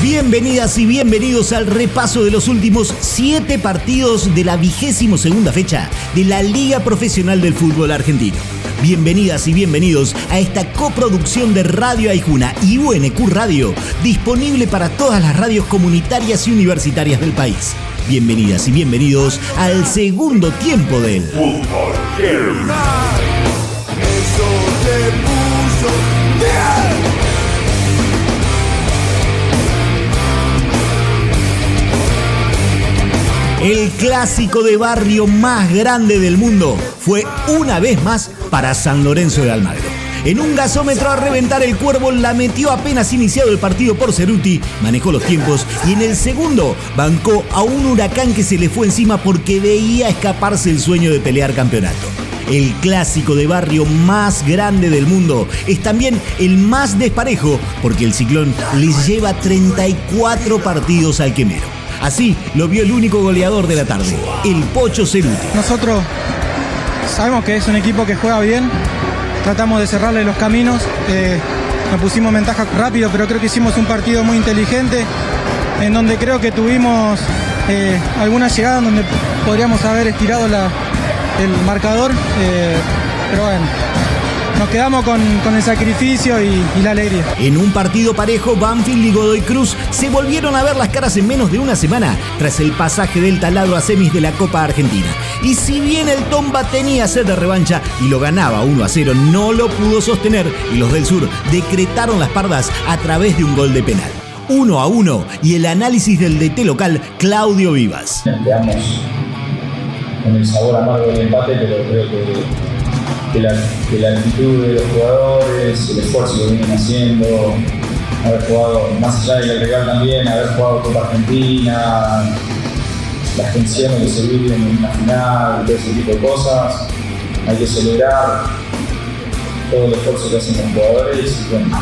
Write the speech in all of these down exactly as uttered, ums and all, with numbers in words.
Bienvenidas y bienvenidos al repaso de los últimos siete partidos de la vigésimo segunda fecha de la Liga Profesional del Fútbol Argentino. Bienvenidas y bienvenidos a esta coproducción de Radio Aijuna y U N Q Radio, disponible para todas las radios comunitarias y universitarias del país. Bienvenidas y bienvenidos al segundo tiempo del Fútbol Heavy. Eso te puso bien. El clásico de barrio más grande del mundo fue una vez más para San Lorenzo de Almagro. En un gasómetro a reventar, el Cuervo la metió apenas iniciado el partido por Ceruti, manejó los tiempos y en el segundo bancó a un Huracán que se le fue encima porque veía escaparse el sueño de pelear campeonato. El clásico de barrio más grande del mundo es también el más desparejo porque el Ciclón le lleva treinta y cuatro partidos al quemero. Así lo vio el único goleador de la tarde, el Pocho Ceruti. Nosotros sabemos que es un equipo que juega bien, tratamos de cerrarle los caminos, eh, nos pusimos ventaja rápido, pero creo que hicimos un partido muy inteligente, en donde creo que tuvimos eh, alguna llegada donde podríamos haber estirado la, el marcador, eh, pero bueno. Nos quedamos con, con el sacrificio y, y la alegría. En un partido parejo, Banfield y Godoy Cruz se volvieron a ver las caras en menos de una semana tras el pasaje del taladro a semis de la Copa Argentina. Y si bien el Tomba tenía sed de revancha y lo ganaba uno a cero, no lo pudo sostener y los del sur decretaron las pardas a través de un gol de penal. uno a uno y el análisis del D T local, Claudio Vivas. Quedamos con el sabor amargo del empate, pero creo que... Que la, que la actitud de los jugadores, el esfuerzo que vienen haciendo, haber jugado más allá del rival también, haber jugado Copa Argentina, las tensiones que se viven en una final, todo ese tipo de cosas, hay que celebrar todo el esfuerzo que hacen los jugadores y bueno,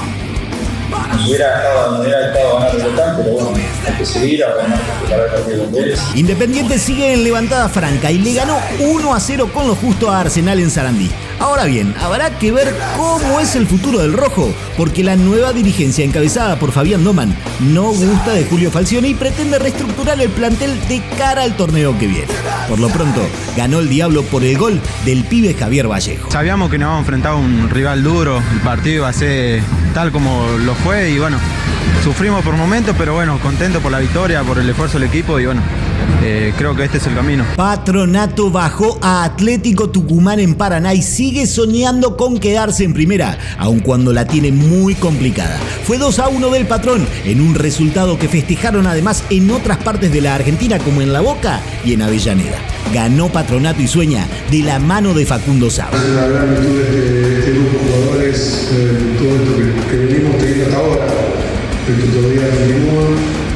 nos hubiera estado, nos hubiera estado ganar el local, pero bueno, hay que seguir a ganar el partido con Vélez. Independiente sigue en levantada franca y le ganó uno a cero con lo justo a Arsenal en Sarandí. Ahora bien, habrá que ver cómo es el futuro del rojo, porque la nueva dirigencia encabezada por Fabián Doman no gusta de Julio Falcioni y pretende reestructurar el plantel de cara al torneo que viene. Por lo pronto, ganó el Diablo por el gol del pibe Javier Vallejo. Sabíamos que nos vamos a enfrentar a un rival duro, el partido iba a ser tal como lo fue y bueno, sufrimos por momentos, pero bueno, contento por la victoria, por el esfuerzo del equipo y bueno, eh, creo que este es el camino. Patronato bajó a Atlético Tucumán en Paraná y sigue soñando con quedarse en primera, aun cuando la tiene muy complicada. Fue dos a uno del Patrón, en un resultado que festejaron además en otras partes de la Argentina como en La Boca y en Avellaneda. Ganó Patronato y sueña de la mano de Facundo Saba. La gran virtud de este, este grupo de jugadores, eh, todo esto que, que venimos teniendo hasta ahora, esto todavía continúa,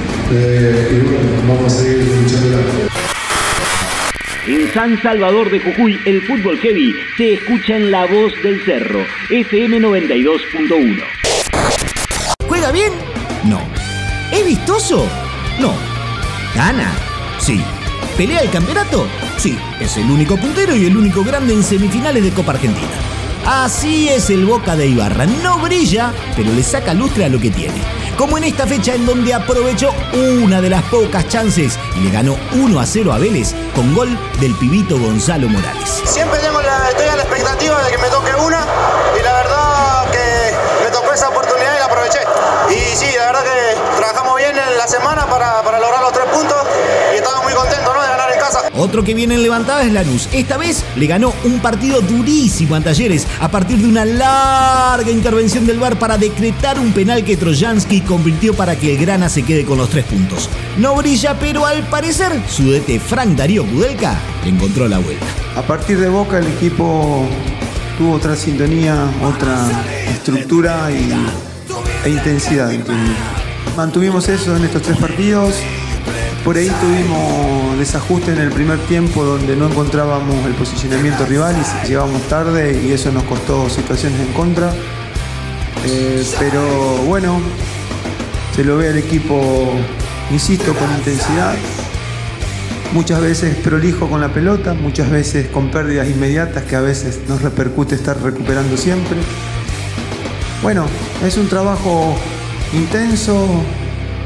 eh, y bueno, vamos a seguir luchando. En San Salvador de Jujuy, el fútbol heavy se escucha en La Voz del Cerro, F M noventa y dos punto uno. ¿Juega bien? No. ¿Es vistoso? No. ¿Gana? Sí. ¿Pelea el campeonato? Sí. Es el único puntero y el único grande en semifinales de Copa Argentina. Así es el Boca de Ibarra. No brilla, pero le saca lustre a lo que tiene. Como en esta fecha en donde aprovechó una de las pocas chances y le ganó uno a cero a Vélez con gol del pibito Gonzalo Morales. Siempre tengo la, estoy a la expectativa de que me toque una y la verdad que me tocó esa oportunidad y la aproveché. Y sí, la verdad que trabajamos bien en la semana para, para lograr los tres puntos y estamos muy contentos, ¿no?, de ganar en casa. Otro que viene en levantada es Lanús. Esta vez le ganó un partido durísimo a Talleres a partir de una larga intervención del V A R para decretar un penal que Trojansky convirtió para que el Grana se quede con los tres puntos. No brilla, pero al parecer su D T Frank Darío Kudelka le encontró la vuelta. A partir de Boca el equipo tuvo otra sintonía, otra estructura y, e intensidad, entiendo. Mantuvimos eso en estos tres partidos. Por ahí tuvimos desajuste en el primer tiempo donde no encontrábamos el posicionamiento rival y llegamos tarde y eso nos costó situaciones en contra. Eh, pero bueno, se lo ve al equipo, insisto, con intensidad. Muchas veces prolijo con la pelota, muchas veces con pérdidas inmediatas que a veces nos repercute estar recuperando siempre. Bueno, es un trabajo intenso,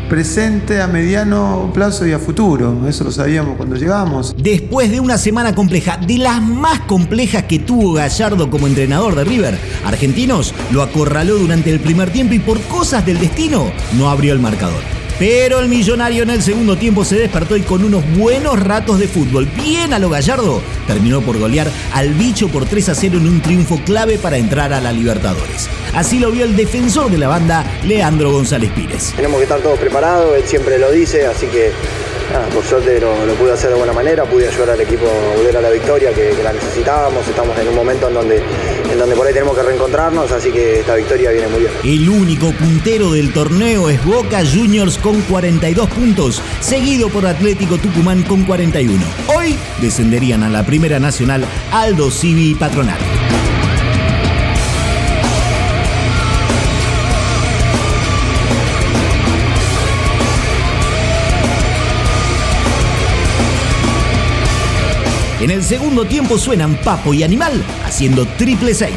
presente, a mediano plazo y a futuro. Eso lo sabíamos cuando llegamos. Después de una semana compleja, de las más complejas que tuvo Gallardo como entrenador de River, Argentinos lo acorraló durante el primer tiempo y por cosas del destino no abrió el marcador. Pero el millonario en el segundo tiempo se despertó y con unos buenos ratos de fútbol, bien a lo Gallardo, terminó por golear al bicho por tres a cero en un triunfo clave para entrar a la Libertadores. Así lo vio el defensor de la banda, Leandro González Pires. Tenemos que estar todos preparados, él siempre lo dice, así que nada, por suerte lo, lo pude hacer de buena manera, pude ayudar al equipo a volver a la victoria que, que la necesitábamos, estamos en un momento en donde, en donde por ahí tenemos que reencontrarnos, así que esta victoria viene muy bien. El único puntero del torneo es Boca Juniors con cuarenta y dos puntos, seguido por Atlético Tucumán con cuarenta y uno. Hoy descenderían a la Primera Nacional Aldo Civi y Patronato. En el segundo tiempo suenan Papo y Animal haciendo triple seis.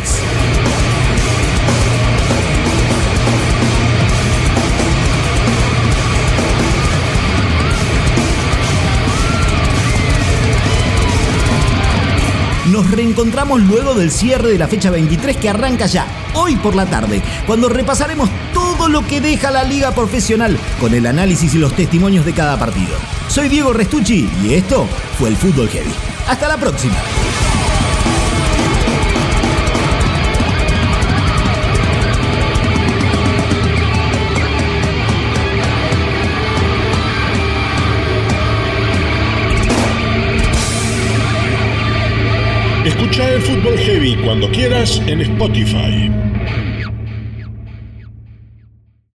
Nos reencontramos luego del cierre de la fecha veintitrés que arranca ya, hoy por la tarde, cuando repasaremos todo lo que deja la liga profesional con el análisis y los testimonios de cada partido. Soy Diego Restucci y esto fue el Fútbol Heavy. Hasta la próxima. Escucha el Fútbol Heavy cuando quieras en Spotify.